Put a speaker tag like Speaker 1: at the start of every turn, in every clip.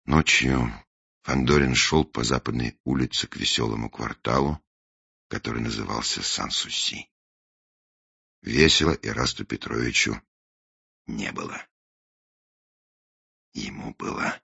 Speaker 1: Ночью Фандорин шел по западной улице к веселому кварталу, который назывался Сан-Суси. Весело Эрасту Петровичу не было. Ему было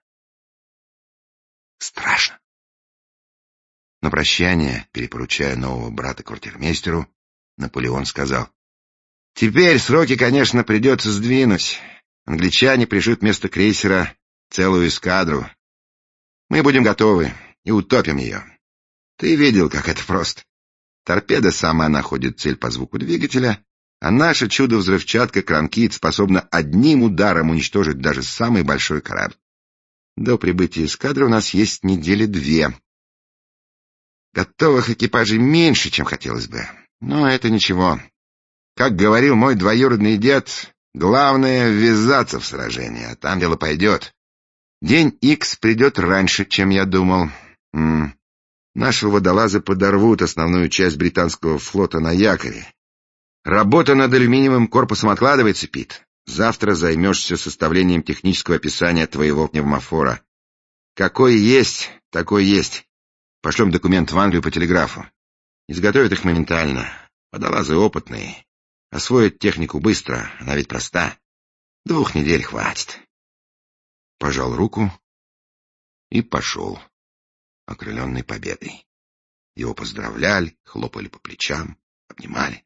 Speaker 1: страшно. На прощание, перепоручая нового брата квартирмейстеру, Наполеон сказал: «Теперь сроки, конечно, придется сдвинуть. Англичане пришлют вместо крейсера целую эскадру. Мы будем готовы и утопим ее. Ты видел, как это просто. Торпеда сама находит цель по звуку двигателя, а наше чудо-взрывчатка Кранкит способна одним ударом уничтожить даже самый большой корабль. До прибытия эскадры у нас есть недели 2. Готовых экипажей меньше, чем хотелось бы, но это ничего. Как говорил мой двоюродный дед, главное — ввязаться в сражение, а там дело пойдет. День Икс придет раньше, чем я думал. Наши водолазы подорвут основную часть британского флота на якоре. Работа над алюминиевым корпусом откладывается, Пит. Завтра займешься составлением технического описания твоего пневмофора. Какой есть, такой есть. Пошлем документ в Англию по телеграфу. Изготовят их моментально. Водолазы опытные. Освоят технику быстро, она ведь проста. 2 недель хватит. Пожал руку и пошел, окрыленный победой. Его поздравляли, хлопали по плечам, обнимали.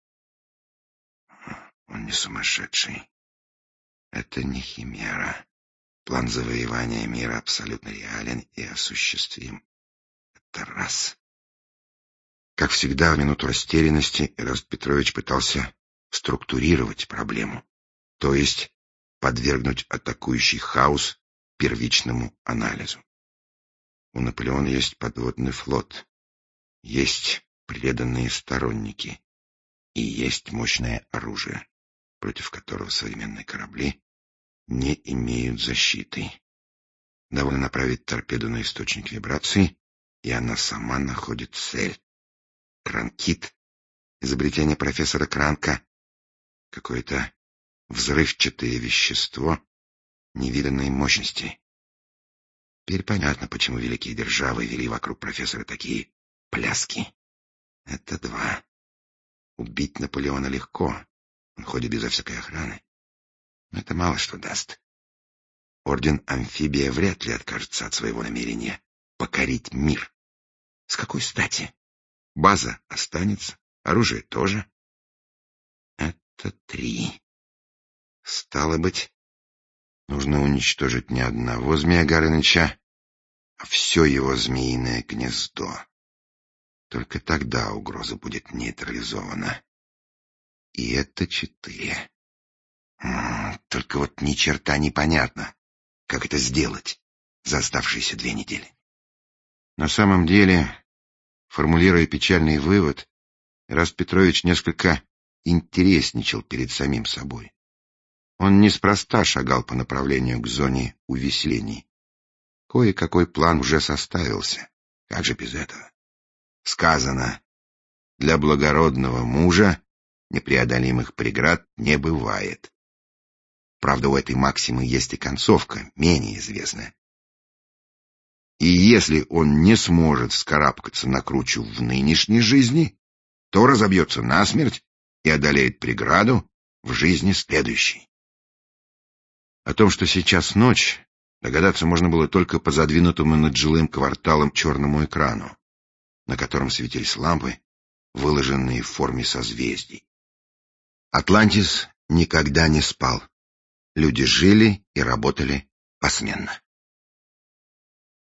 Speaker 1: Он не сумасшедший. Это не химера. План завоевания мира абсолютно реален и осуществим. Это раз. Как всегда, в минуту растерянности Эраст Петрович пытался структурировать проблему, то есть подвергнуть атакующий хаос первичному анализу. У Наполеона есть подводный флот, есть преданные сторонники и есть мощное оружие, против которого современные корабли не имеют защиты. Довольно направить торпеду на источник вибрации, и она сама находит цель. Кранкит, изобретение профессора Кранка, какое-то взрывчатое вещество невиданной мощности. Теперь понятно, почему великие державы вели вокруг профессора такие пляски. Это 2. Убить Наполеона легко, он ходит безо всякой охраны. Но это мало что даст. Орден Амфибия вряд ли откажется от своего намерения покорить мир. С какой стати? База останется, оружие тоже. Это 3. Стало быть, нужно уничтожить не одного Змея Горыныча, а все его змеиное гнездо. Только тогда угроза будет нейтрализована. И это 4. Только вот ни черта непонятно, как это сделать за оставшиеся 2 недели. На самом деле, формулируя печальный вывод, Эраст Петрович несколько интересничал перед самим собой. Он неспроста шагал по направлению к зоне увеселений. Кое-какой план уже составился. Как же без этого? Сказано: для благородного мужа непреодолимых преград не бывает. Правда, у этой максимы есть и концовка, менее известная. И если он не сможет вскарабкаться на кручу в нынешней жизни, то разобьется насмерть и одолеет преграду в жизни следующей. О том, что сейчас ночь, догадаться можно было только по задвинутому над жилым кварталом черному экрану, на котором светились лампы, выложенные в форме созвездий. Атлантис никогда не спал. Люди жили и работали посменно.